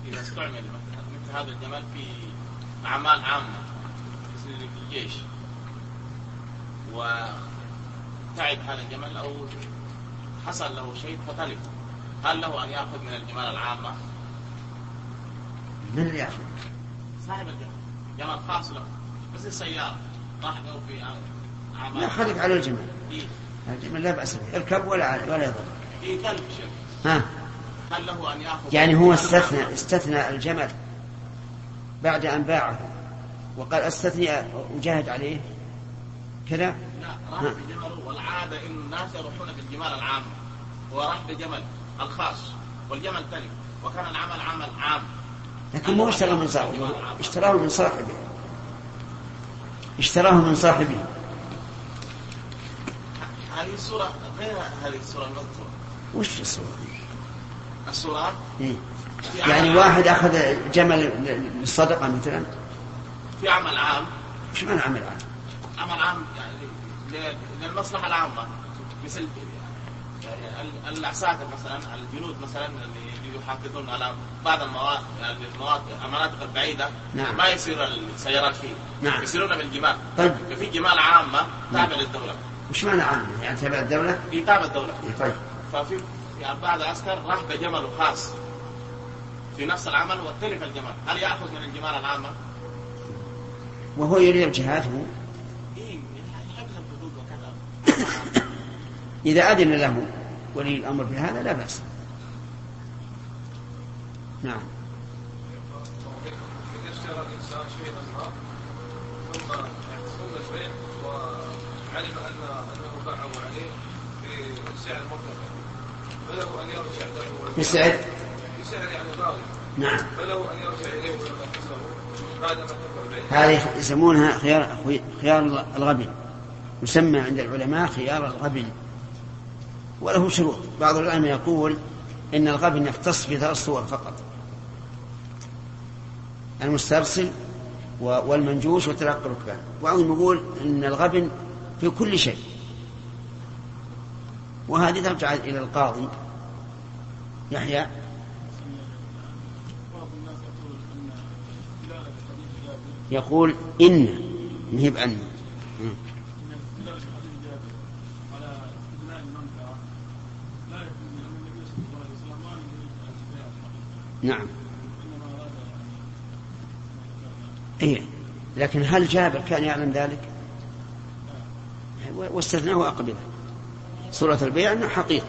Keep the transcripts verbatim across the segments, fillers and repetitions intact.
إذا استعمل مثل هذا الجمل في أعمال عامة مثل في الجيش وتعب هذا الجمل أو حصل له شيء فتلف، هل له أن يأخذ من الجمال العامة؟ من اللي يأخذ؟ صاحب الجمل، جمل خاص له بس السيارة راح له في أعمال. لا خليك على الجمل. إيه؟ الجمل لا بأس به، اركب ولا ولا يضر. إيه تلف شيء. ها؟ هل له أن يأخذ؟ يعني هو استثنى استثنى الجمل بعد أن باعه وقال استثني وجاهد عليه كذا. لا راح بجمله، والعادة إن الناس يروحون بالجمال العام وراح بجمل الخاص والجمل تلف وكان العمل عمل عام. لكن مو اشتراه من صاحبه، اشتراه من صاحبه اشتراه من صاحبه. هذه الصورة غير هذه الصورة المذكورة. وش الصورة؟ الصورة إيه؟ يعني واحد أخذ جمل للصدقة مثلا في عمل عام. وش معنى عمل عام؟ عمل عام يعني للمصلحة العامة، مثل يعني العساكر مثلا، الجنود مثلا اللي يحافظون على بعض المواد يعني المواد المناطق البعيدة. نعم. ما يصير السيارات فيه. نعم. يصيرون بالجمال. طيب. في جمال عامة تابع للدولة. وش معنى عامة؟ يعني تابع الدولة؟ إيه تابع الدولة. طيب. ففي يعني بعض العسكر راح بجمل خاص في نفس العمل وتلف الجمال، هل يأخذ من الجمال العامة؟ وهو يريد الجهاد هو؟ إيه يحفظ الحدود وكذا. إذا أذن له ولي الأمر بهذا لا بأس. نعم. إذا اشترى الإنسان شيئا ما ثم احتسب شيء وعلم أن أنه باعه عليه بسعر مرتفع فله أن يرجع له بسعر بسعر يعني غالي. نعم. فله أن يرجع إليه ويحتسبه بعد ما تكبر به. هذه يسمونها خيار خيار الغبن، يسمى عند العلماء خيار الغبن، وله شروط. بعض العلماء يقول إن الغبن يختص بثلاث صور فقط: المسترسل والمنجوش وتلقي الركبان. وبعضهم يقول إن الغبن في كل شيء، وهذه ترجع إلى القاضي يحيى. يقول إن نهب أن نعم. إيه لكن هل جابر كان يعلم ذلك؟ واستثناه أقبله. سورة البيع أنه حقيقة.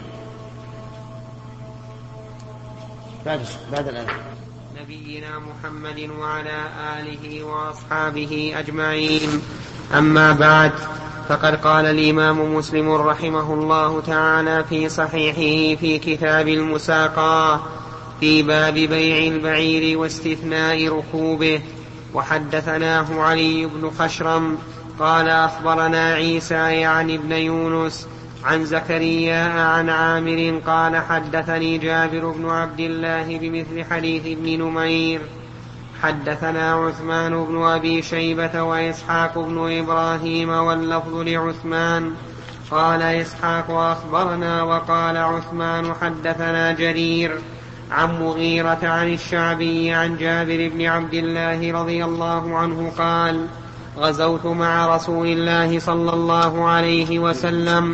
بعد بعد الآن نبينا محمد وعلى آله وأصحابه أجمعين. أما بعد، فقد قال الإمام مسلم رحمه الله تعالى في صحيحه في كتاب المساقاة في باب بيع البعير واستثناء ركوبه: وحدثناه علي بن خشرم قال أخبرنا عيسى يعني ابن يونس عن زكريا عن عامر قال حدثني جابر بن عبد الله بمثل حديث ابن نمير. حدثنا عثمان بن أبي شيبة وإسحاق بن إبراهيم واللفظ لعثمان. قال إسحاق أخبرنا وقال عثمان حدثنا جرير عن مغيرة عن الشعبي عن جابر بن عبد الله رضي الله عنه قال: غزوت مع رسول الله صلى الله عليه وسلم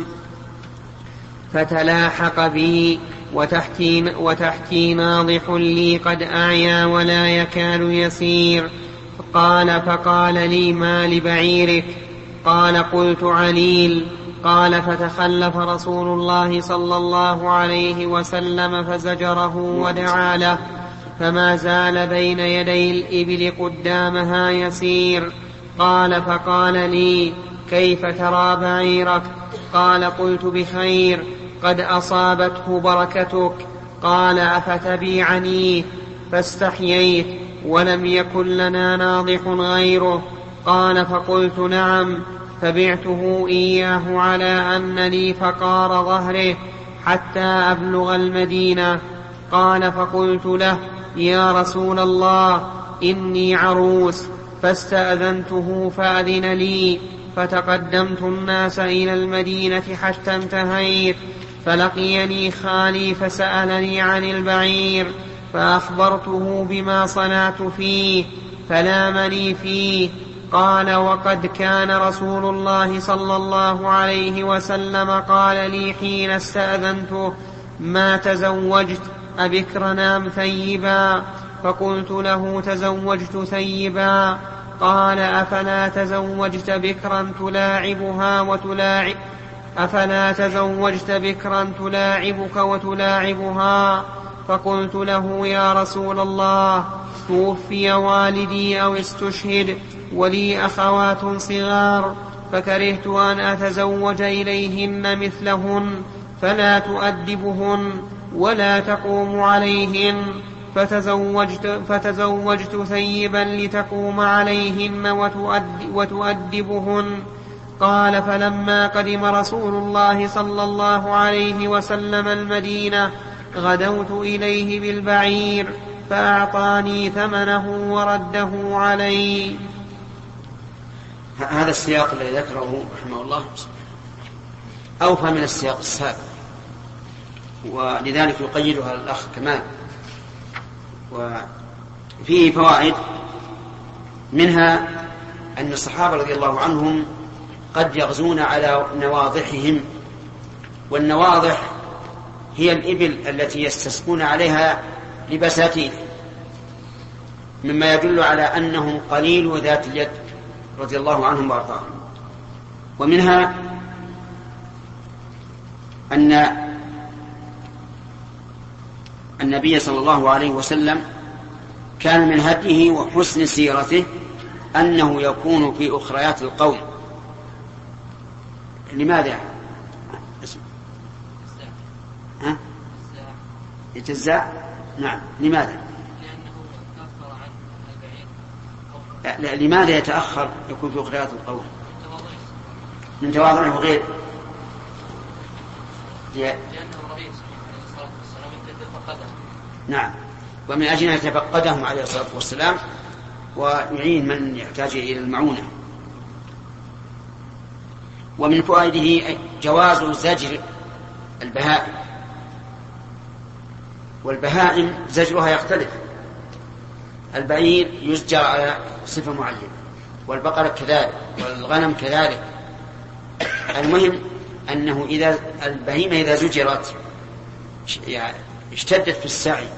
فتلاحق بي وتحتي, وتحتي ناضح لي قد أعيا ولا يكاد يسير. قال: فقال لي: ما لبعيرك؟ قال: قلت: عليل. قال: فتخلف رسول الله صلى الله عليه وسلم فزجره ودعا له، فما زال بين يدي الإبل قدامها يسير. قال: فقال لي: كيف ترى بعيرك؟ قال: قلت: بخير، قد أصابته بركتك. قال: أفتبيعني؟ فاستحييت ولم يكن لنا ناضح غيره. قال: فقلت: نعم. فبعته إياه على أن لي فقار ظهره حتى أبلغ المدينة. قال: فقلت له: يا رسول الله، إني عروس. فاستأذنته فأذن لي، فتقدمت الناس إلى المدينة حتى انتهيت، فلقيني خالي فسألني عن البعير، فأخبرته بما صنعت فيه فلامني فيه. قال: وقد كان رسول الله صلى الله عليه وسلم قال لي حين استأذنته: ما تزوجت أبكرا أم ثيبا؟ فقلت له: تزوجت ثيبا. قال: أفلا تزوجت بكرا تلاعبها وتلاعب أفلا تزوجت بكرا تلاعبك وتلاعبها؟ فقلت له: يا رسول الله، توفي والدي أو استشهد ولي أخوات صغار، فكرهت أن أتزوج إليهن مثلهن، فلا تؤدبهن ولا تقوم عليهن، فتزوجت, فتزوجت ثيبا لتقوم عليهن وتؤدبهن. قال: فلما قدم رسول الله صلى الله عليه وسلم المدينة غدوت إليه بالبعير فأعطاني ثمنه ورده علي. هذا السياق الذي ذكره رحمه الله أوفى من السياق السابق، ولذلك يقيدها الأخ كمال. وفيه فوائد، منها أن الصحابة رضي الله عنهم قد يغزون على نواضحهم، والنواضح هي الإبل التي يستسقون عليها لبساتين، مما يدل على أنهم قليل ذات اليد رضي الله عنهم وارضاهم. ومنها أن النبي صلى الله عليه وسلم كان من هديه وحسن سيرته أنه يكون في أخريات القوم. لماذا؟ ها؟ يتزع؟ نعم. لماذا؟ لا، لماذا يتأخر يكون في أخريات القوم؟ من تواضعه غير لأنه النبي عليه الصلاة والسلام يتفقدهم. نعم، ومن أجل أن يتفقدهم عليه الصلاة والسلام ويعين من يحتاج إلى المعونة. ومن فوائده جواز زجر البهائم، والبهائم زجرها يختلف. البعير يزجر على صفة معينة، والبقرة كذلك، والغنم كذلك. المهم أنه إذا البهيمة إذا زجرت يعني اشتدت في السعي،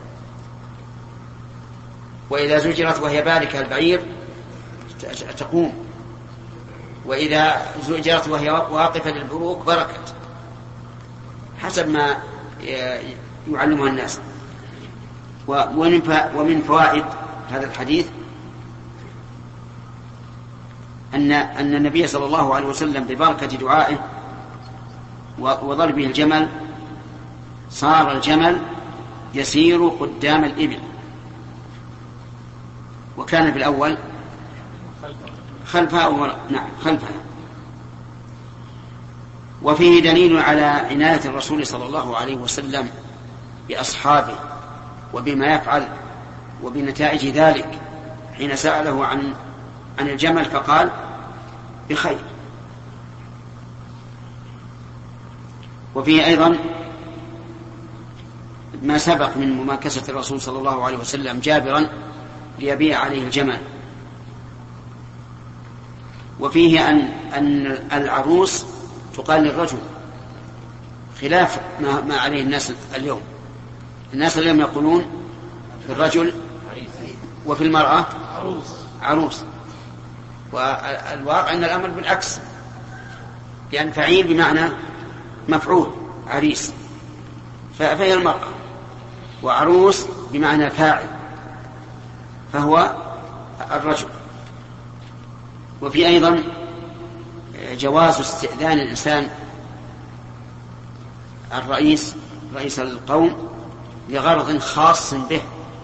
وإذا زجرت وهي باركة البعير تقوم، وإذا زجرت وهي واقفة للبروك بركت، حسب ما يعلمها الناس. ومن فوائد هذا الحديث أن أن النبي صلى الله عليه وسلم ببركة دعائه وضربه الجمل صار الجمل يسير قدام الإبل، وكان في الأول خلفها وراء. نعم، خلفها. وفيه دليل على عناية الرسول صلى الله عليه وسلم بأصحابه وبما يفعل وبنتائج ذلك، حين سأله عن عن الجمل فقال: بخير. وفيه أيضا ما سبق من مماكسة الرسول صلى الله عليه وسلم جابرا ليبيع عليه الجمل. وفيه أن أن العروس تقال للرجل، خلاف ما, ما عليه الناس اليوم. الناس اليوم يقولون في الرجل وفي المرأة عروس، والواقع أن الأمر بالعكس، لأن فعيل بمعنى مفعول، عريس، فهي المرأة، وعروس بمعنى فاعل فهو الرجل. وفي أيضا جواز استئذان الإنسان الرئيس رئيس القوم لغرض خاص به،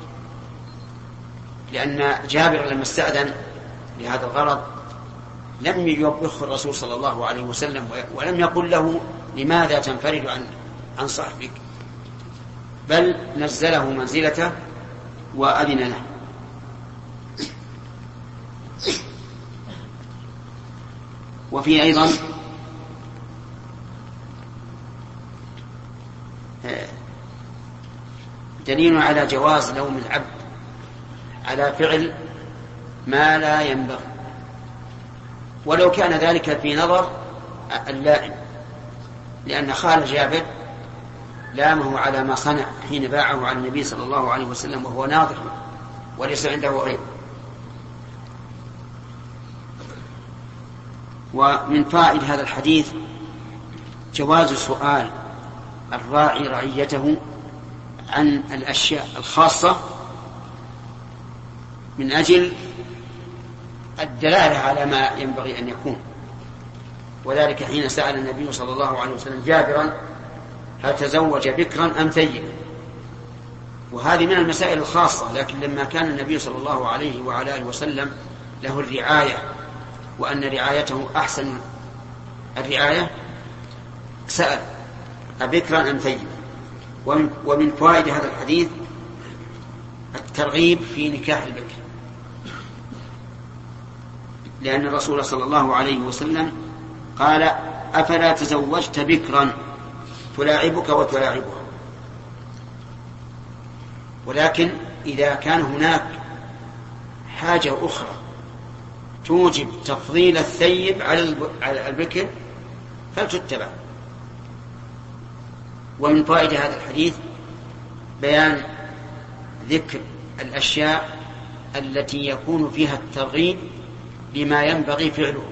لأن جابر لما استأذن لهذا الغرض لم يوبخه الرسول صلى الله عليه وسلم، ولم يقل له لماذا تنفرد عن عن صاحبك، بل نزله منزلته وأذن له. وفي أيضا دليل على جواز لوم العبد على فعل ما لا ينبغي، ولو كان ذلك في نظر اللائم، لأن خال جابر لامه على ما صنع حين باعه على النبي صلى الله عليه وسلم وهو ناظر وليس عنده غيره. ومن فائد هذا الحديث جواز سؤال الراعي رعيته عن الأشياء الخاصة من أجل الدلالة على ما ينبغي أن يكون، وذلك حين سأل النبي صلى الله عليه وسلم جابرا هل تزوج بكرا أم ثيبا، وهذه من المسائل الخاصة، لكن لما كان النبي صلى الله عليه وعلى آله وسلم له الرعاية وأن رعايته أحسن الرعاية سأل أبكرا أم ثيبا. ومن فوائد هذا الحديث الترغيب في نكاح البكر، لأن الرسول صلى الله عليه وسلم قال أفلا تزوجت بكرا تلاعبك وتلاعبها، ولكن إذا كان هناك حاجة أخرى توجب تفضيل الثيب على البكر فلتتبع. ومن فائدة هذا الحديث بيان ذكر الأشياء التي يكون فيها الترغيب لما ينبغي فعله.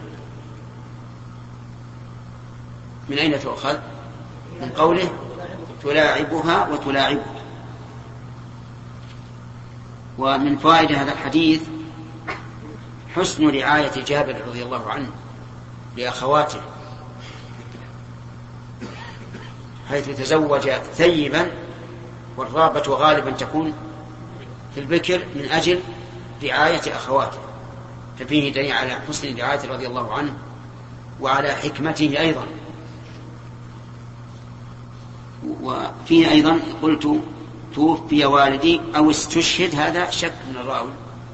من أين تؤخذ؟ من قوله تلاعبها وتلاعبها. ومن فائدة هذا الحديث حسن رعاية جابر رضي الله عنه لأخواته، حيث تزوج ثيبا، والرابة غالبا تكون في البكر من أجل رعاية أخواته، ففيه دليل على حسن رعايته رضي الله عنه وعلى حكمته أيضا. وفيه أيضا قلت توفي والدي أو استشهد، هذا شك من الراوي،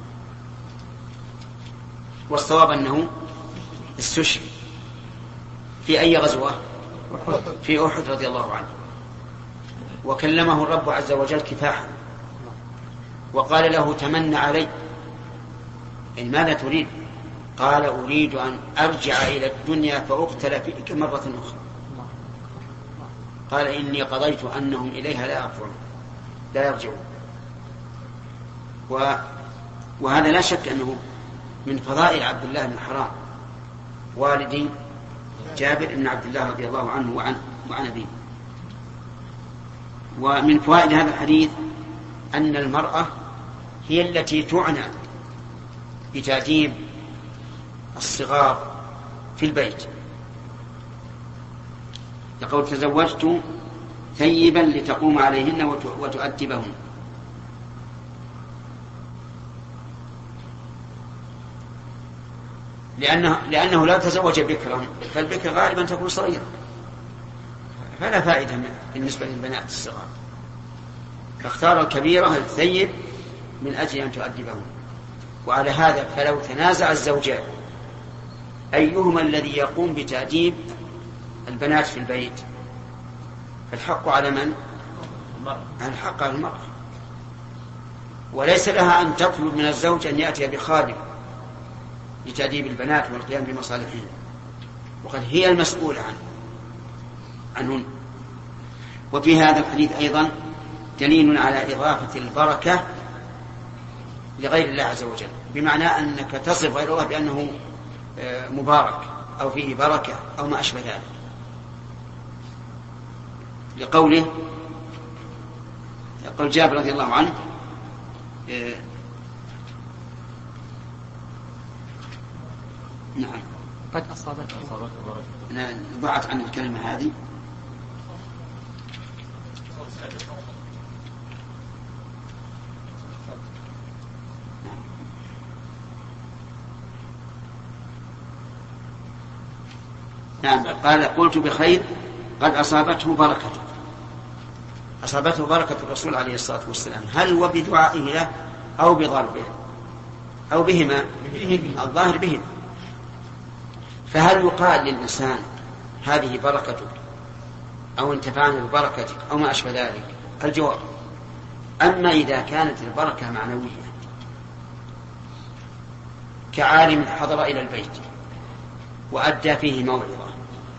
والصواب أنه استشهد. في أي غزوة؟ في أحد رضي الله عنه، وكلمه الرب عز وجل كفاحا وقال له تمنى علي، إن ماذا تريد؟ قال أريد أن أرجع إلى الدنيا فأقتل فيك مرة أخرى. قال إني قضيت أنهم إليها لا يرجعون لا يرجعون و... وهذا لا شك أنه من فضائل عبد الله بن حرام والدي جابر بن عبد الله رضي الله عنه وعن وعن أبيه. ومن فوائد هذا الحديث أن المرأة هي التي تعنى بتأديب الصغار في البيت، يقول تزوجت ثيبا لتقوم عليهن وتؤدبهن. لأنه, لأنه لا تزوج بكرا، فالبكر غالبا تكون صغيرة، فلا فائدة بالنسبة للبنات الصغار، فاختار الكبيرة الثيب من أجل أن تؤدبهن. وعلى هذا فلو تنازع الزوجان أيهما الذي يقوم بتأديب البنات في البيت فالحق على من؟ الحق على المرأة، وليس لها أن تطلب من الزوج أن يأتي بخادم لتأديب البنات والقيام بمصالحهن، وقد هي المسؤولة عنه عنهن. وفي هذا الحديث أيضا دليل على إضافة البركة لغير الله عز وجل، بمعنى أنك تصف غير الله بأنه مبارك أو فيه بركة أو ما أشبه ذلك، لقوله يقول جابر رضي الله عنه نعم قد أصابت أنا ضاعت عن الكلمة هذه. نعم قال قلت بخير قد أصابته بركة، أصابته بركة الرسول عليه الصلاة والسلام، هل هو بدعائه له أو بضربه أو بهما؟ الظاهر بهما. فهل يقال للإنسان هذه بركتك أو انتفعنا ببركتك أو ما أشبه ذلك؟ الجواب أما إذا كانت البركة معنوية كعالم حضر إلى البيت وأدى فيه موعظة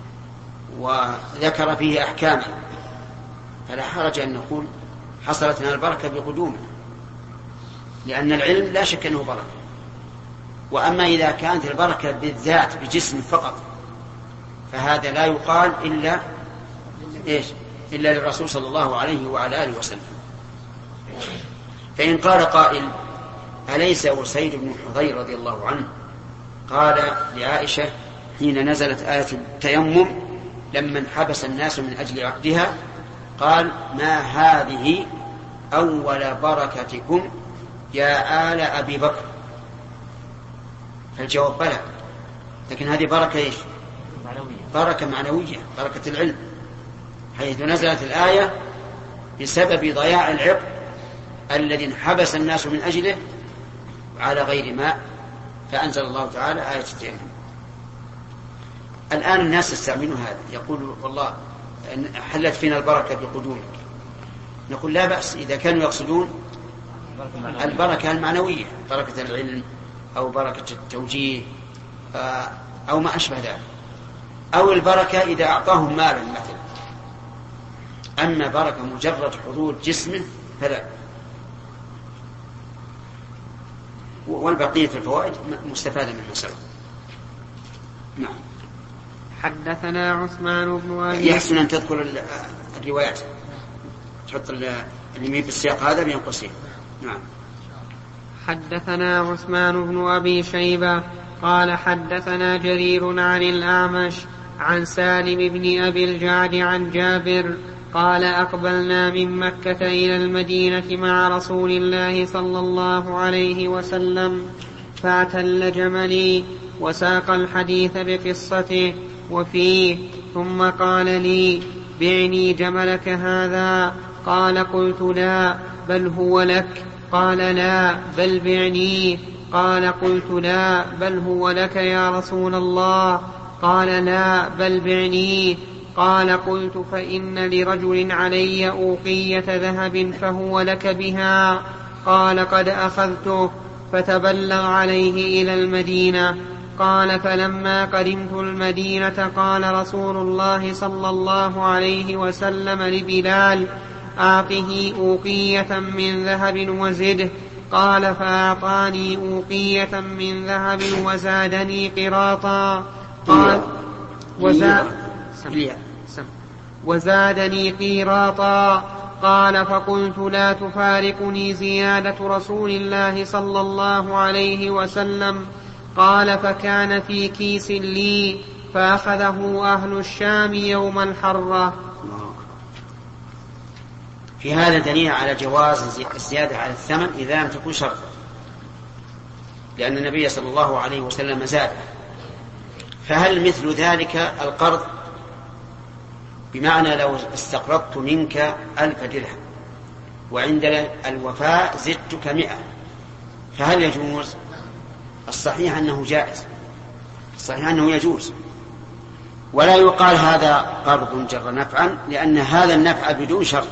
وذكر فيه أحكاما فلا حرج أن نقول حصلت لنا البركة بقدومه، لأن العلم لا شك أنه بركة. وأما إذا كانت البركة بالذات بجسم فقط فهذا لا يقال إلا إيش؟ إلا للرسول صلى الله عليه وعلى آله وسلم. فإن قال قائل أليس أسيد بن حضير رضي الله عنه قال لعائشة حين نزلت آية التيمم لما انحبس الناس من أجل عقدها قال ما هذه أول بركتكم يا آل أبي بكر؟ فالجواب بلى، لكن هذه بركة إيش؟ بركة معنوية، بركة العلم، حيث نزلت الآية بسبب ضياع العقد الذي انحبس الناس من أجله على غير ماء، فأنزل الله تعالى آية التيمم. الآن الناس يستعملون هذا، يقول والله حلت فينا البركة بقدومك. نقول لا بأس إذا كانوا يقصدون البركة المعنوية، بركة العلم أو بركة التوجيه أو ما أشبه ذلك، أو البركة إذا أعطاهم مالا مثلا. أما بركة مجرد حضور جسمه فلا. والبقية الفوائد مستفادة من المسألة. نعم. حدثنا عثمان بن أبي يحسن أن تذكر الروايات، تحط اللي بالسياق هذا بين قوسين. نعم. حدثنا عثمان بن أبي شيبة قال حدثنا جرير عن الأعمش عن سالم بن أبي الجعد عن جابر قال أقبلنا من مكة إلى المدينة مع رسول الله صلى الله عليه وسلم فاعتل جملي وساق الحديث بقصته وفيه ثم قال لي بعني جملك هذا؟ قال قلت لا بل هو لك. قال لا بل بعني. قال قلت لا بل هو لك يا رسول الله. قال لا بل بعني. قال قلت فإن لرجل علي أوقية ذهب فهو لك بها. قال قد أخذته فتبلغ عليه إلى المدينة. قال فلما قدمت المدينة قال رسول الله صلى الله عليه وسلم لبلال أعطه أوقية من ذهب وزده. قال فأعطاني أوقية من ذهب وزادني قراطا. قال وزاد وزادني قيراطا. قال فقلت لا تفارقني زيادة رسول الله صلى الله عليه وسلم. قال فكان في كيس لي فأخذه أهل الشام يوم الحرة. في هذا دليل على جواز الزيادة على الثمن إذا لم تكن شرطا، لأن النبي صلى الله عليه وسلم زاد. فهل مثل ذلك القرض؟ بمعنى لو استقرضت منك ألف درهم وعند الوفاء زدتك مئة، فهل يجوز؟ الصحيح أنه جائز، الصحيح أنه يجوز، ولا يقال هذا قرض جر نفعا، لأن هذا النفع بدون شرط.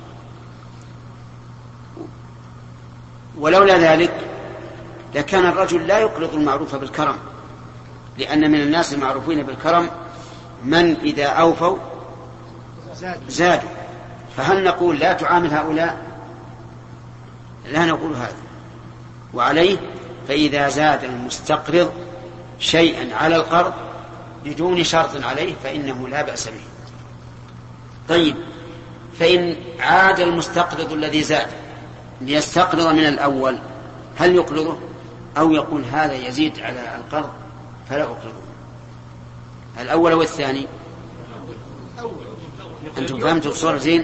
ولولا ذلك لكان الرجل لا يقرض المعروف بالكرم، لأن من الناس المعروفين بالكرم من إذا أوفوا زادوا. فهل نقول لا تعامل هؤلاء؟ لا نقول هذا. وعليه فإذا زاد المستقرض شيئا على القرض بدون شرط عليه فإنه لا بأس به. طيب، فإن عاد المستقرض الذي زاد ليستقرض من الأول هل يقرضه أو يقول هذا يزيد على القرض فلا أقرضه؟ الأول والثاني أنتم فهمتوا الصورة زين؟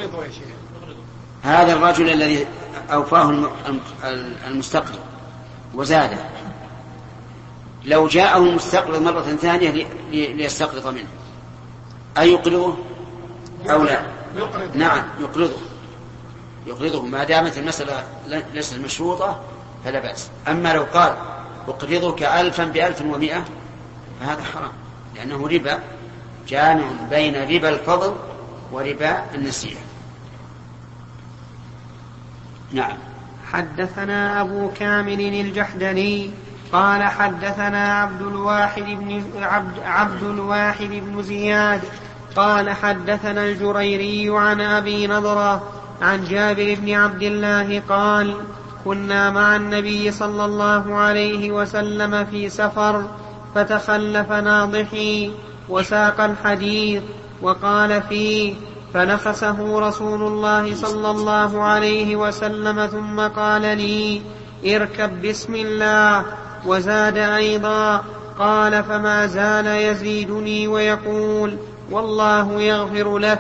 هذا الرجل الذي أوفاه المستقرض وزاده، لو جاءه المستقرض مرة ثانية ليستقرض منه أي يقرضه أو لا؟ نعم يقرضه، يقرضه ما دامت المسألة ليست مشروطة فلا بأس. أما لو قال أقرضك ألفا بألف ومئة فهذا حرام، لأنه ربا جامع بين ربا الفضل وربا النسيئة. نعم. حدثنا أبو كامل الجحدري قال حدثنا عبد الواحد بن عبد, عبد الواحد بن زياد قال حدثنا الجريري عن أبي نضرة عن جابر بن عبد الله قال كنا مع النبي صلى الله عليه وسلم في سفر فتخلف ناضحي وساق الحديث وقال فيه فنخسه رسول الله صلى الله عليه وسلم ثم قال لي اركب بسم الله وزاد أيضا قال فما زال يزيدني ويقول والله يغفر لك.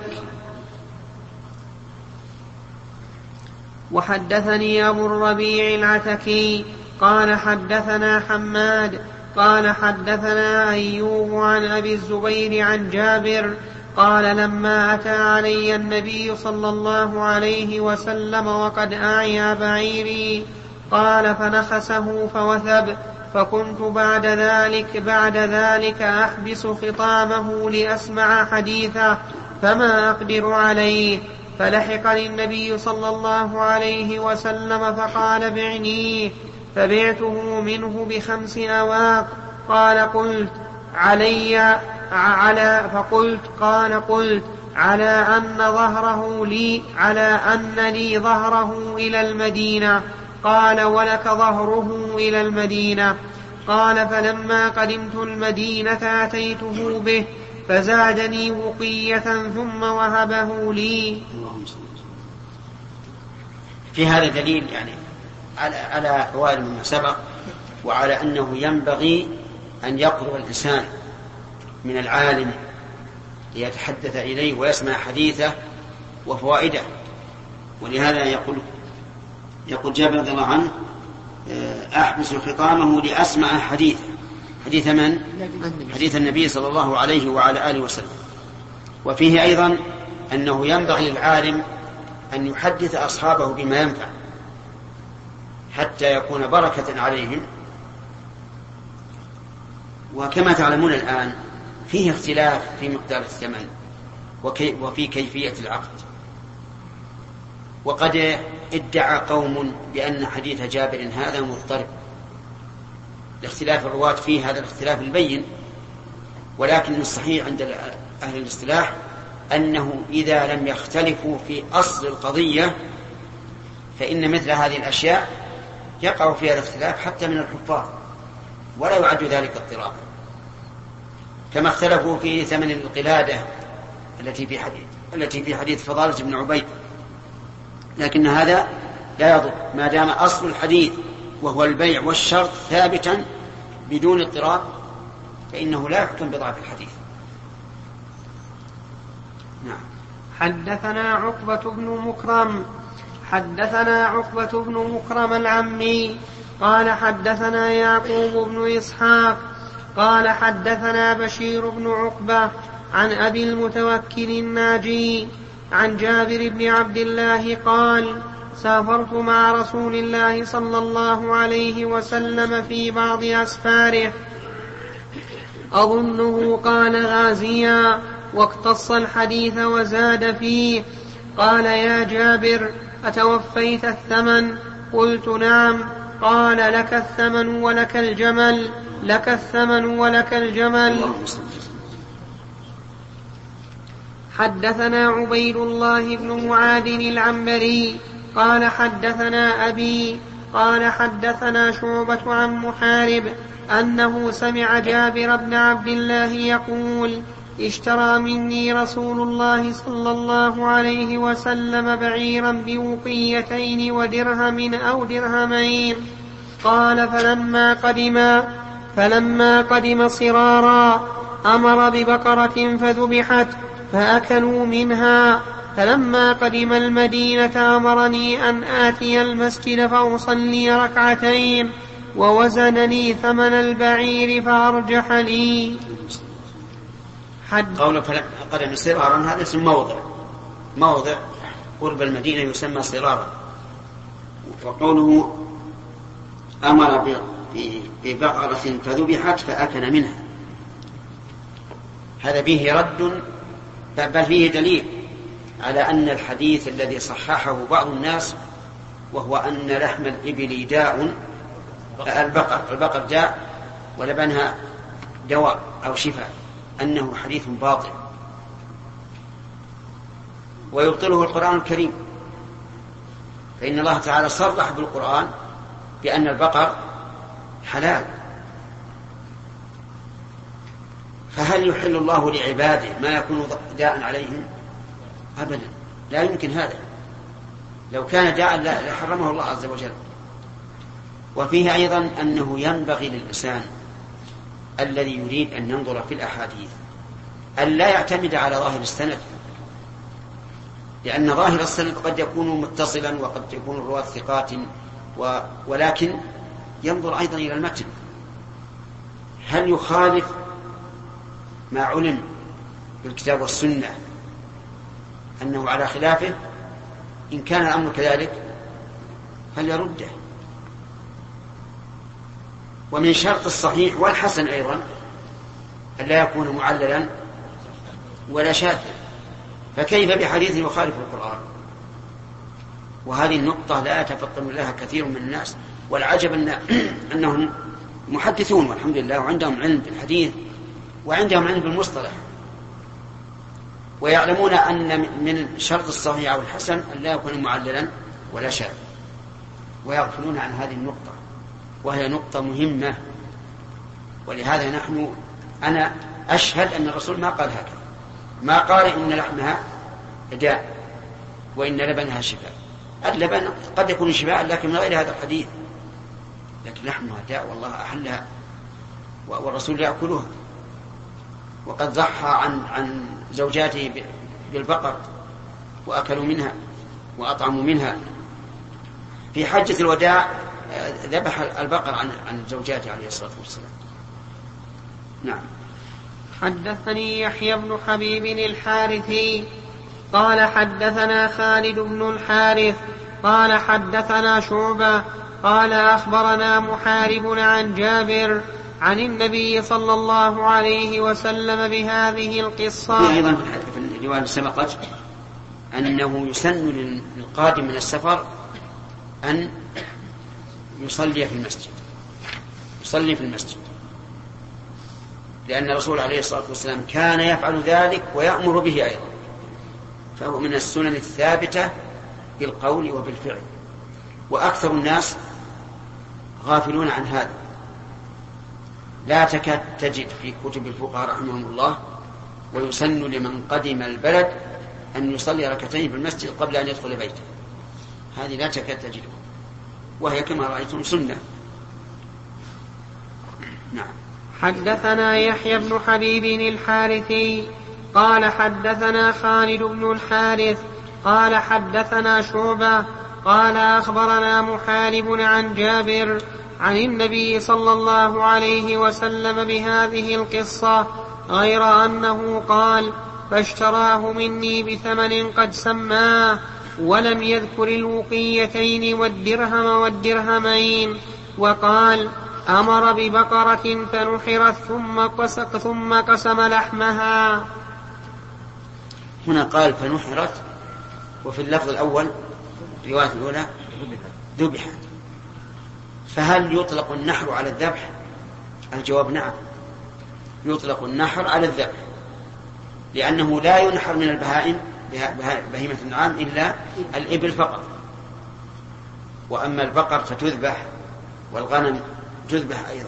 وحدثني أبو الربيع العتكي قال حدثنا حماد قال حدثنا أيوب عن أبي الزبير عن جابر قال لما أتى علي النبي صلى الله عليه وسلم وقد أعيا بعيري قال فنخسه فوثب فكنت بعد ذلك بعد ذلك أحبس خطامه لأسمع حديثه فما أقدر عليه فلحقني النبي صلى الله عليه وسلم فقال بعنيه فبعته منه بخمس أواق قال قلت علي على فقلت قال قلت على أن ظهره لي على أن لي ظهره إلى المدينة قال ولك ظهره إلى المدينة قال فلما قدمت المدينة أتيته به فزادني وقية ثم وهبه لي. في هذا دليل يعني على على فوائد مما سبق وعلى أنه ينبغي أن يقرب الإنسان من العالم ليتحدث إليه ويسمع حديثه وفوائده. ولهذا يقول يقول جابر رضي الله عنه أحبس خطامه لأسمع حديث حديث من؟ حديث النبي صلى الله عليه وعلى آله وسلم. وفيه أيضا أنه ينبغي للعالم أن يحدث أصحابه بما ينفع حتى يكون بركة عليهم. وكما تعلمون الآن فيه اختلاف في مقدار الثمن وفي كيفية العقد. وقد ادعى قوم بأن حديث جابر هذا مضطرب لاختلاف الرواة فيه هذا الاختلاف البين. ولكن الصحيح عند أهل الاصطلاح أنه إذا لم يختلفوا في أصل القضية فإن مثل هذه الأشياء يقع فيها الاختلاف حتى من الحفاظ ولا يعد ذلك اضطرابا، كما اختلفوا في ثمن القلادة التي في حديث التي في حديث فضالة بن عبيد. لكن هذا لا يضر ما دام أصل الحديث وهو البيع والشرط ثابتا بدون اضطراب فإنه لا يحكم بضعف الحديث. نعم. حدثنا عقبة بن مكرم حدثنا عقبة بن مكرم العمي قال حدثنا يعقوب بن إسحاق قال حدثنا بشير بن عقبة عن أبي المتوكل الناجي عن جابر بن عبد الله قال سافرت مع رسول الله صلى الله عليه وسلم في بعض أسفاره أظنه قال غازيا واقتص الحديث وزاد فيه قال يا جابر أتوفيت الثمن؟ قلت نعم. قال لك الثمن ولك الجمل لك الثمن ولك الجمل. حدثنا عبيد الله بن معاذ العنبري قال حدثنا أبي قال حدثنا شعبة عن محارب أنه سمع جابر بن عبد الله يقول اشترى مني رسول الله صلى الله عليه وسلم بعيرا بوقيتين ودرهم أو درهمين. قال فلما قدم فلما قدم صرارا أمر ببقرة فذبحت فأكلوا منها. فلما قدم المدينة أمرني أن آتي المسجد فأصلي ركعتين ووزن لي ثمن البعير فأرجح لي. قوله فلما قدم صرارا هذا اسم موضع موضع قرب المدينة يسمى صرارا. وقوله أمر ببقرة فذبحت فأكل منها هذا فيه رد بل فيه دليل على أن الحديث الذي صححه بعض الناس وهو أن لحم الإبل داء، البقر البقر داء ولبنها دواء أو شفاء، أنه حديث باطل ويبطله القرآن الكريم، فإن الله تعالى صرح بالقرآن بأن البقر حلال. فهل يحل الله لعباده ما يكون داء عليهم؟ أبدا، لا يمكن هذا. لو كان داء لحرمه الله عز وجل. وفيه أيضا أنه ينبغي للإنسان الذي يريد أن ينظر في الأحاديث أن لا يعتمد على ظاهر السند، لأن ظاهر السند قد يكون متصلا وقد يكون الرواة ثقات، ولكن ينظر أيضا إلى المتن، هل يخالف ما علم بالكتاب والسنة أنه على خلافه؟ إن كان الأمر كذلك فليرده. ومن شرط الصحيح والحسن أيضا أن لا يكون معللا ولا شاذا، فكيف بحديث يخالف القرآن؟ وهذه النقطة لا يتفطن لها كثير من الناس، والعجب أن أنهم محدثون والحمد لله، وعندهم علم بالحديث وعندهم علم بالمصطلح، ويعلمون أن من شرط الصحيح أو الحسن أن لا يكون معللا ولا شاذ، ويغفلون عن هذه النقطة، وهي نقطة مهمة. ولهذا نحن أنا أشهد أن الرسول ما قال هكذا، ما قال إن لحمها داء وإن لبنها شفاء. اللبن قد يكون شفاء لكن من غير هذا الحديث، لكن لحمها داء والله أحلها والرسول يأكلها، وقد ضحى عن عن زوجاته بالبقر وأكلوا منها وأطعموا منها. في حجة الوداع ذبح البقر عن عن زوجاته عليه الصلاة والسلام. نعم. حدثني يحيى بن حبيب الحارثي قال حدثنا خالد بن الحارث قال حدثنا شعبة قال أخبرنا محارب عن جابر عن النبي صلى الله عليه وسلم بهذه القصة. أيضا في الرواية سبقت أنه يسن للقادم من السفر أن يصلي في المسجد، يصلي في المسجد، لأن الرسول عليه الصلاة والسلام كان يفعل ذلك ويأمر به أيضا، فهو من السنن الثابتة بالقول وبالفعل، وأكثر الناس غافلون عن هذا. لا تكاد تجد في كتب الفقهاء رحمهم الله ويسن لمن قدم البلد أن يصلي ركعتين في المسجد قبل أن يدخل بيته، هذه لا تكاد تجده، وهي كما رأيتم سنة. نعم. حدثنا يحيى بن حبيب الحارثي قال حدثنا خالد بن الحارث قال حدثنا شعبة قال أخبرنا محارب عن جابر عن النبي صلى الله عليه وسلم بهذه القصة، غير أنه قال فاشتراه مني بثمن قد سماه، ولم يذكر الوقيتين والدرهم والدرهمين، وقال أمر ببقرة فنحرت ثم قسق ثم قسم لحمها. هنا قال فنحرت، وفي اللفظ الأول الرواية الأولى ذبحت. فهل يطلق النحر على الذبح؟ الجواب نعم، يطلق النحر على الذبح، لأنه لا ينحر من البهائم بهيمة النعام إلا الإبل فقط، وأما البقر فتذبح والغنم تذبح أيضا،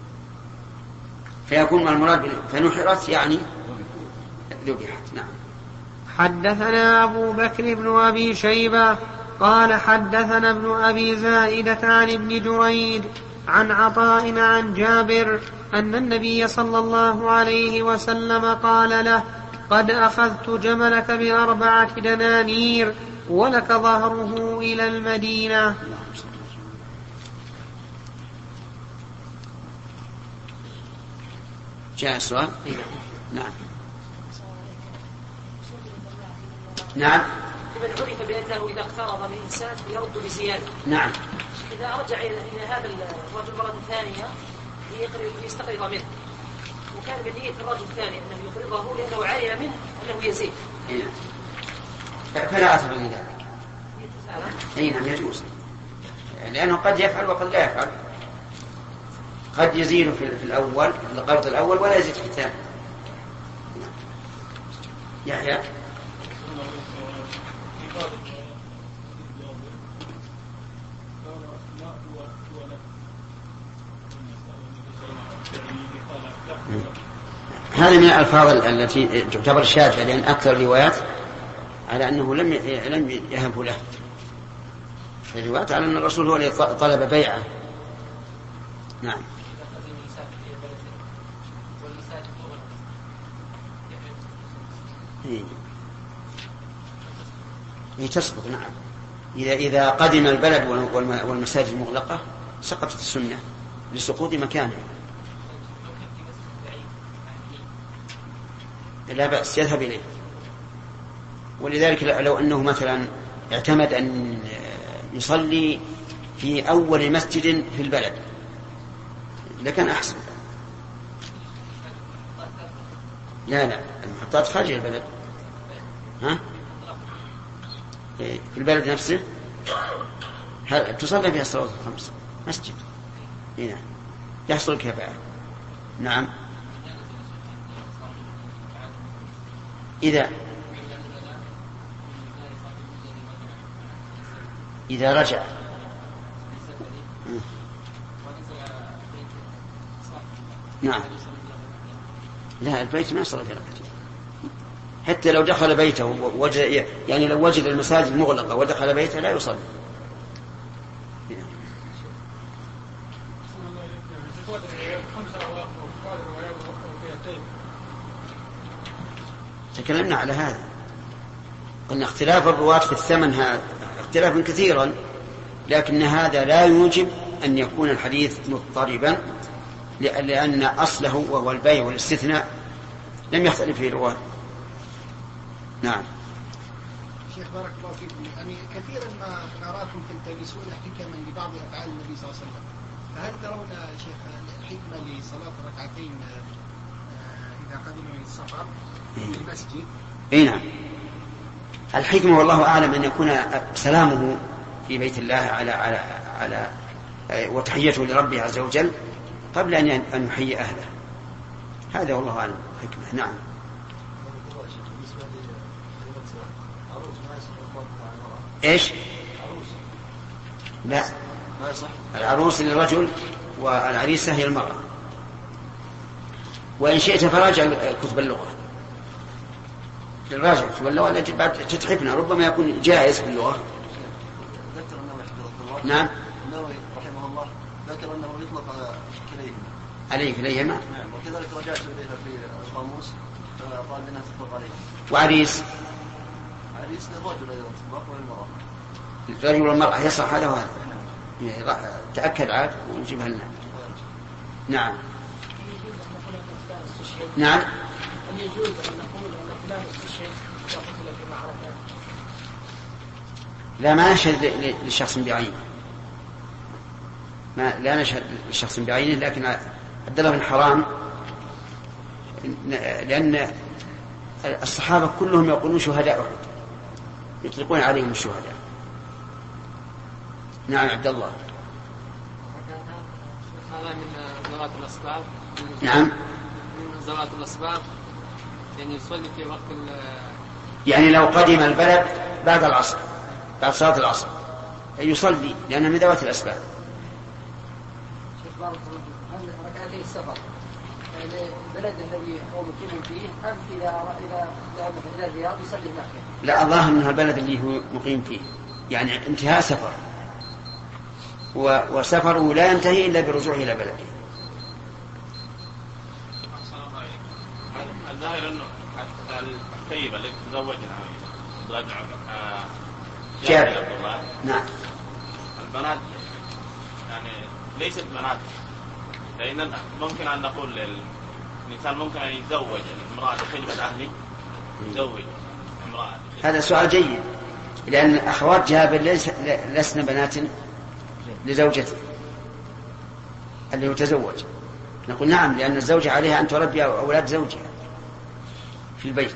فيكون المراد فنحرت يعني ذبحت. نعم. حدثنا أبو بكر بن أبي شيبة قال حدثنا ابن أبي زائدة عن ابن جريج عن عطاء عن جابر أن النبي صلى الله عليه وسلم قال له قد أخذت جملك بأربعة دنانير ولك ظهره إلى المدينة. جاء السؤال؟ نعم. نعم. لمن عرف بأنه إذا اقترض من إنسان يرد بزيادة. نعم. إذا رجع إلى هذا الرجل مرة ثانية ليستقرض منه، وكان بنية الرجل الثاني أنه يقرضه لأنه علم منه أنه يزيد. فلا أثر من ذلك. أي نعم يجوز. لأنه قد يفعل وقد لا يفعل، قد يزيد في الأول في القرض الأول ولا يزيد في الثاني. يحيى هذه من الألفاظ التي تعتبر شاذة، لأن أكثر الروايات على أنه لم لم يهب له، الروايات على أن الرسول هو الذي طلب بيعه. نعم. هي تسقط. نعم. إذا إذا قدم البلد والمساجد مغلقة سقطت السنة لسقوط مكانه. لا بأس يذهب إليه. ولذلك لو أنه مثلا اعتمد أن يصلي في أول مسجد في البلد لكان أحسن. لا لا المحطات خارج البلد. ها؟ في البلد نفسه هل تصلي فيها الصلوات الخمس مسجد هنا يحصل كفاءة. نعم. إذا إذا رجع نعم. لا البيت ما يصلي في ركعتين، حتى لو دخل بيته وجد يعني لو وجد المساجد مغلقة ودخل بيته لا يصلي. تكلمنا على هذا، قلنا اختلاف الرواة في الثمن هذا اختلافا كثيرا، لكن هذا لا يوجب أن يكون الحديث مضطربا، لأن أصله وهو البيع والاستثناء لم يختلف فيه الرواة. نعم. شيخ بارك الله فيكم، يعني كثيرا ما نراكم تلتمسون حكما لبعض أفعال النبي صلى الله عليه وسلم، فهل ترون شيخ الحكمة لصلاة ركعتين إذا قدم من السفر في المسجد؟ اي نعم. الحكمة والله أعلم أن يكون سلامه في بيت الله على على على وتحيته لربه عز وجل قبل أن أن يحيي أهله، هذا والله أعلم حكمة. نعم. إيش؟ لا العروس للرجل والعريسة هي المرأة. وإن شئت فراجع كتب اللغة، الراجع كتب اللغة التي بعد تتحفنا ربما يكون جائز في اللغة. ذكر النووي حفظه الله. نعم. النووي رحمه الله ذكر أنه يطلق كليهما. عليه كليهما. نعم. وكذلك رجعت إليها في القاموس قال بأنها تطلق عليه. وعريس. عريس للرجل أيضا تطلق وللمرأة. الرجل والمرأة يصح هذا وهذا. تأكد عاد ونجيبها لنا. نعم. نعم. هل يجوز أن نقول أن فلان استشهد وقتل في معركة؟ لا ما نشهد لشخص بعينه، ما لا نشهد لشخص بعينه، لكن عبد الله بن حرام لأن الصحابة كلهم يقولون شهداء أحد، يطلقون عليهم الشهداء. نعم عبد الله. هذا من ذوات الأسباب. نعم. من ذوات الأسباب يعني يصلي في وقت يعني لو قدم البلد بعد العصر بعد صلاة العصر يصلي لأنه من ذوات الأسباب. شيخ بارك الله فيك، هل ركعتي السفر يعني البلد الذي هو مقيم فيه أم إذا إذا ذهب إلى الرياض يصلي هناك؟ لا الظاهر أنها البلد اللي هو مقيم فيه، يعني انتهاء سفر، وسفره لا ينتهي إلا برجوعه إلى بلده. الظاهر أنه الطيبة التي تزوجها جابر. نعم. البنات يعني ليست بنات، لأن ممكن أن نقول الإنسان ممكن أن يتزوج امرأة خدمة أهله، يتزوج امرأة. هذا سؤال جيد، لأن أخوات جابر ليس لسن بنات لزوجته اللي هو تزوج. نقول نعم، لأن الزوجة عليها أن تربي أولاد زوجها في البيت.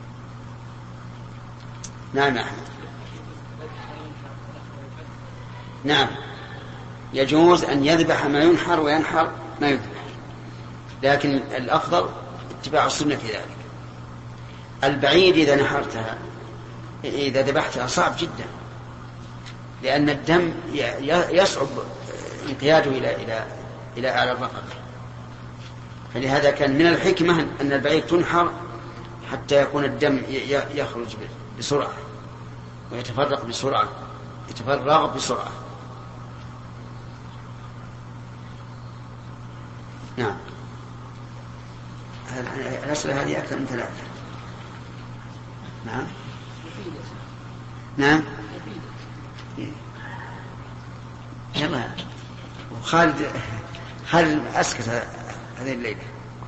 نعم يا أحمد. نعم يجوز أن يذبح ما ينحر وينحر ما يذبح، لكن الأفضل اتباع السنة في ذلك. البعيد إذا نحرتها إذا ذبحتها صعب جدا، لأن الدم يصعب انقياده إلى إلى إلى أعلى الرقبة، فلهذا كان من الحكمة أن البعيد تنحر حتى يكون الدم يخرج بسرعة ويتفرق بسرعة يتفرغ بسرعة. نعم الأسئلة هذه أكثر من ثلاثة. نعم نعم يلا وخالد خالد أسكت هذه الليلة.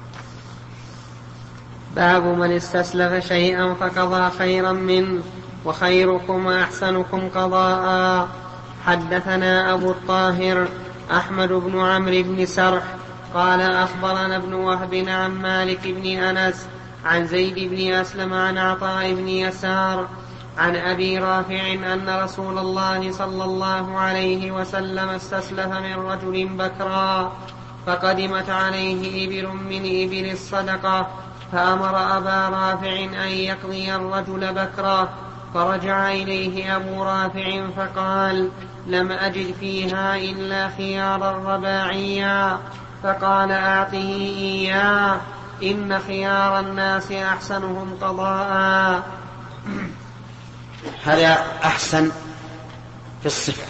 باب من استسلف شيئا فقضى خيرا منه وخيركم أحسنكم قضاء. حدثنا أبو الطاهر أحمد بن عمرو بن سرح قال أخبرنا ابن وهب عن مالك بن أنس عن زيد بن أسلم عن عطاء بن يسار عن أبي رافع أن رسول الله صلى الله عليه وسلم استسلف من رجل بكرا فقدمت عليه إبل من إبل الصدقة فأمر أبا رافع أن يقضي الرجل بكرا، فرجع إليه أبو رافع فقال لم أجد فيها إلا خيارا رباعيا، فقال أعطه إياه إن خيار الناس أحسنهم قضاء. هذا أحسن في الصفة،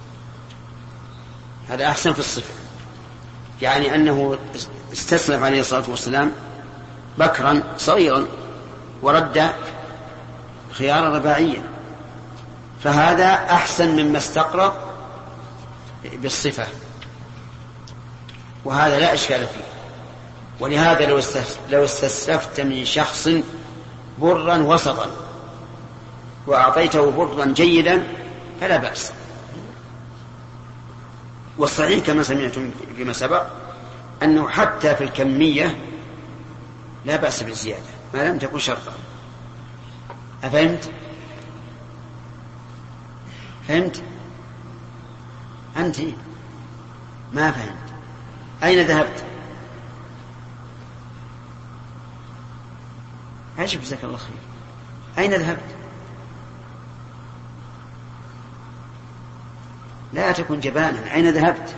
هذا أحسن في الصفة، يعني أنه استسلف عليه الصلاة والسلام بكرا صغيرا ورد خيارا رباعيا، فهذا أحسن مما استقرض بالصفة، وهذا لا إشكال فيه. ولهذا لو استسلفت من شخص برا وسطا وأعطيته برا جيدا فلا بأس. والصحيح كما سمعتم فيما سبق أنه حتى في الكمية لا بأس بالزيادة ما لم تكن شرطا. أفهمت؟ فهمت؟ أنت ما فهمت. أين ذهبت؟ عجب جزاك الله خير. أين ذهبت؟ لا تكن جبانا. أين ذهبت؟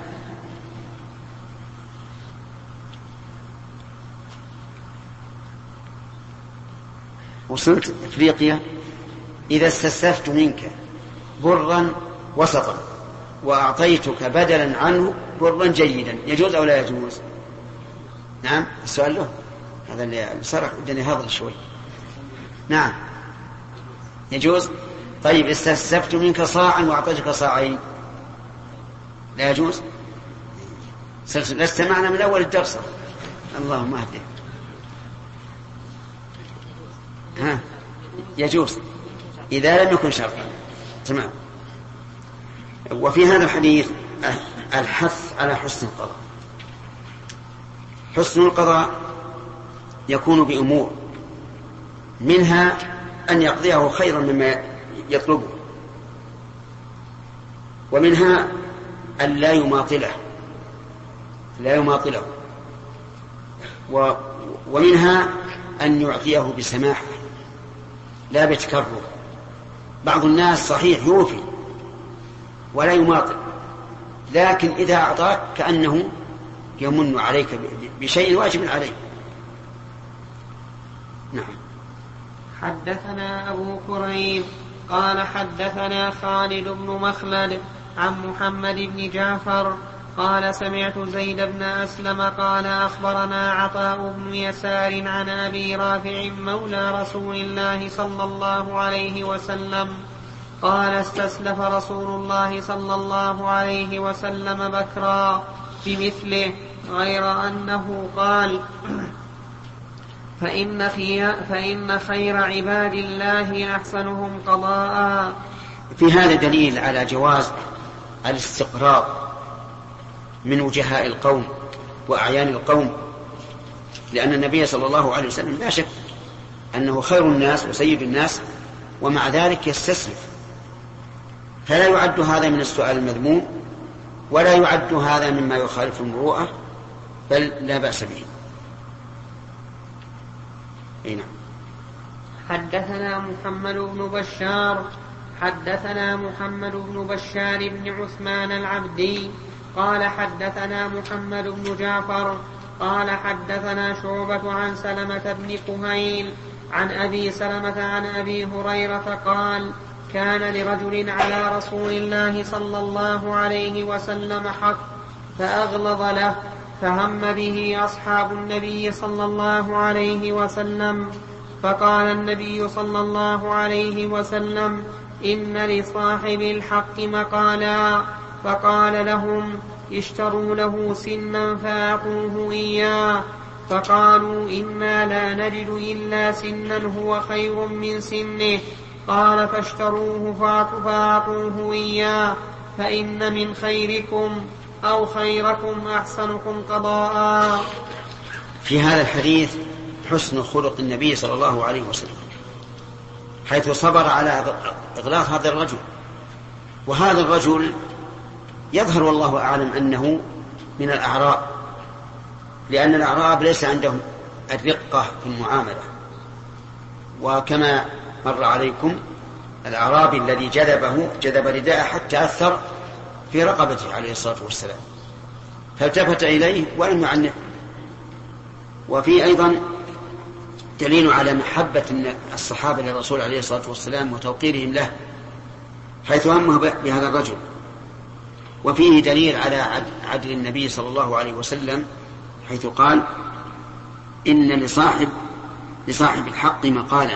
وصلت إفريقيا. إذا استسلفت منك برا وسطا وأعطيتك بدلا عنه برا جيدا يجوز أو لا يجوز؟ نعم السؤال له هذا اللي صرح ودني هذا شوي. نعم يجوز. طيب استسلفت منك صاعا وأعطيتك صاعين لا يجوز؟ لست معنا من أول الدرس. اللهم اهدنا. ها يجوز إذا لم يكن شرطا. تمام. وفي هذا الحديث الحث على حسن القضاء. حسن القضاء يكون بأمور، منها أن يقضيه خيرا مما يطلبه، ومنها أن لا يماطله لا يماطله و ومنها أن يعطيه بسماحة لا بتكرر. بعض الناس صحيح يوفي ولا يماطل، لكن إذا أعطاك كأنه يمن عليك بشيء واجب عليه. نعم. حدثنا أبو كريم قال حدثنا خالد بن مخلد عن محمد بن جعفر قال سمعت زيد بن أسلم قال أخبرنا عطاء بن يسار عن أبي رافع مولى رسول الله صلى الله عليه وسلم قال استسلف رسول الله صلى الله عليه وسلم بكرا بمثله غير أنه قال فإن, فإن خير عباد الله أحسنهم قضاء. في هذا دليل على جواز الاستقراض من وجهاء القوم وأعيان القوم، لأن النبي صلى الله عليه وسلم لا شك أنه خير الناس وسيد الناس، ومع ذلك يستسلف. فلا يعد هذا من السؤال المذموم ولا يعد هذا مما يخالف المروءة، بل لا بأس به. نعم. حدثنا محمد بن بشار حدثنا محمد بن بشار بن عثمان العبدي قال حدثنا محمد بن جعفر قال حدثنا شعبة عن سلمة بن كهيل عن أبي سلمة عن أبي هريرة قال كان لرجل على رسول الله صلى الله عليه وسلم حق فأغلظ له فهم به أصحاب النبي صلى الله عليه وسلم، فقال النبي صلى الله عليه وسلم إن لصاحب الحق مقالا، فقال لهم اشتروا له سنا فأعطوه إياه، فقالوا إنا لا نجد إلا سنا هو خير من سنه، قال فاشتروه فأعطوه إياه، فإن من خيركم أو خيركم أحسنكم قضاء. في هذا الحديث حسن خلق النبي صلى الله عليه وسلم، حيث صبر على إغلاق هذا الرجل. وهذا الرجل يظهر والله أعلم أنه من الأعراب، لأن الأعراب ليس عندهم الرقة في المعاملة. وكما مر عليكم الأعرابي الذي جذبه جذب رداءه حتى أثر في رقبته عليه الصلاة والسلام، فالتفت إليه ولم يعنف. وفي أيضا دليل على محبة الصحابة للرسول عليه الصلاة والسلام وتوقيرهم له، حيث همه بهذا الرجل. وفيه دليل على عدل النبي صلى الله عليه وسلم، حيث قال إن لصاحب لصاحب الحق مقالا.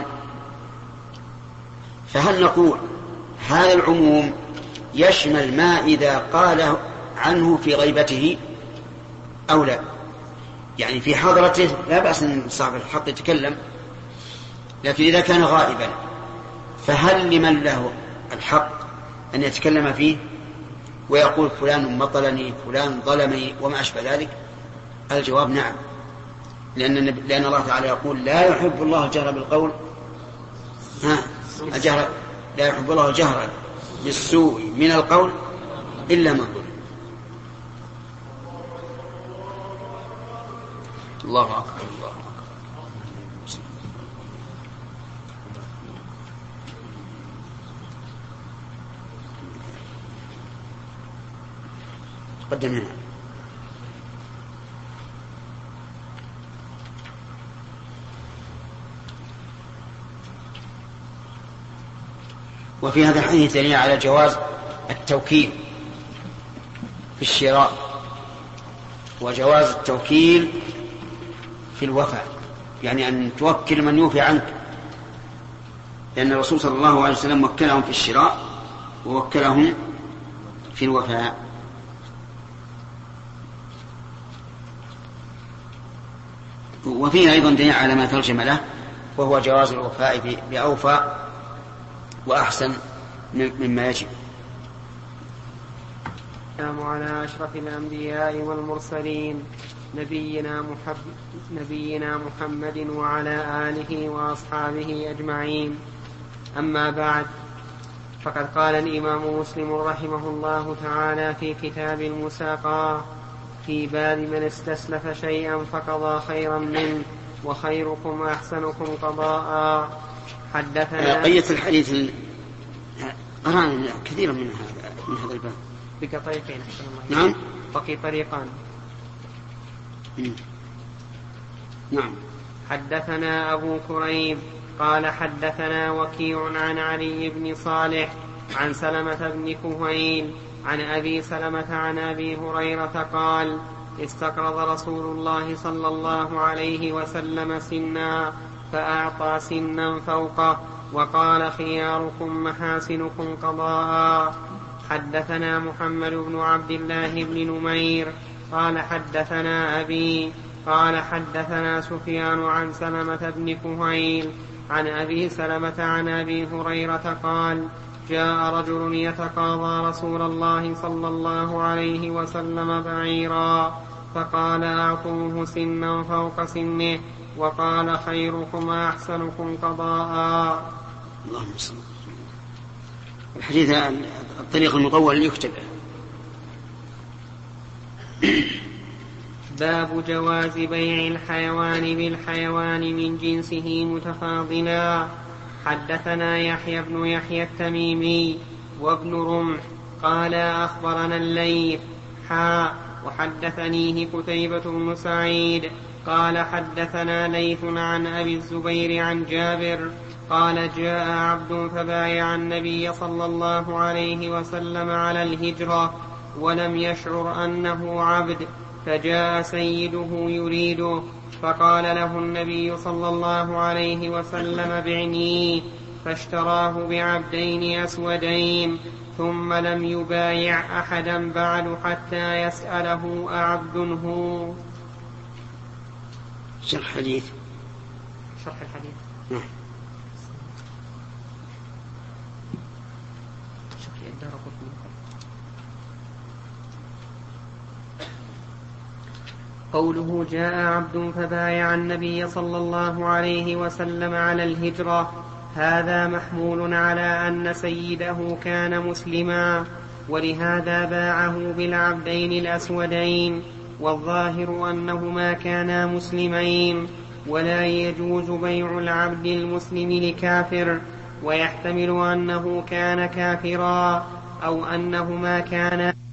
فهل نقول هذا العموم يشمل ما إذا قال عنه في غيبته أو لا؟ يعني في حضرته لا بأس أن صاحب الحق يتكلم، لكن إذا كان غائبا فهل لمن له الحق أن يتكلم فيه ويقول فلان مطلني فلان ظلمني وما أشبه ذلك؟ الجواب نعم، لأن, لأن الله تعالى يقول لا يحب الله الجهر بالقول ها الجهر لا يحب الله الجهر بالسوء من القول إلا من ظلم. الله أكبر الله أكبر. تقدم هنا. وفي هذا الحديث دليل على جواز التوكيل في الشراء وجواز التوكيل في الوفاء، يعني أن توكل من يوفي عنك، لأن الرسول صلى الله عليه وسلم وكلهم في الشراء ووكلهم في الوفاء. وفيه أيضا دليل على ما ترجم له، وهو جواز الوفاء بأوفى وأحسن مما يجب. السلام على أشرف الأنبياء والمرسلين نبينا محمد, نبينا محمد وعلى آله وأصحابه أجمعين. أما بعد، فقد قال الإمام مسلم رحمه الله تعالى في كتاب المساقاة في باب من استسلف شيئا فقضى خيرا منه وخيركم أحسنكم قضاء. حدثنا قية الحديث قرأنا كثيرا من هذا من هذا الباب بك طريقين. نعم بقي طريقان. نعم. حدثنا أبو كريب قال حدثنا وكيع عن علي بن صالح عن سلمة بن كهيل عن أبي سلمة عن أبي هريرة قال استقرض رسول الله صلى الله عليه وسلم سنا فأعطى سنا فوقه وقال خياركم محاسنكم قضاء. حدثنا محمد بن عبد الله بن نمير قال حدثنا أبي قال حدثنا سفيان عن سلمة بن كهيل عن أبي سلمة عن أبي هريرة قال جاء رجل يتقاضى رسول الله صلى الله عليه وسلم بعيرا فقال أعطوه سنا فوق سنه وقال خيركم أحسنكم قضاء. اللهم صل. الحديث الطريق المطول يكتب. باب جواز بيع الحيوان بالحيوان من جنسه متفاضلا. حدثنا يحيى بن يحيى التميمي وابن رمح قال أخبرنا الليث حاء وحدثنيه قتيبة بن سعيد قال حدثنا ليث عن أبي الزبير عن جابر قال جاء عبد فبايع النبي صلى الله عليه وسلم على الهجرة ولم يشعر أنه عبد، فجاء سيده يريده فقال له النبي صلى الله عليه وسلم بعني، فاشتراه بعبدين أسودين ثم لم يبايع أحدا بعد حتى يسأله أعبد هو. شرح الحديث. شرح الحديث. نعم. قوله جاء عبد فبايع النبي صلى الله عليه وسلم على الهجرة، هذا محمول على أن سيده كان مسلما، ولهذا باعه بالعبدين الأسودين، والظاهر أنهما كانا مسلمين، ولا يجوز بيع العبد المسلم لكافر، ويحتمل أنه كان كافرا أو أنهما كانا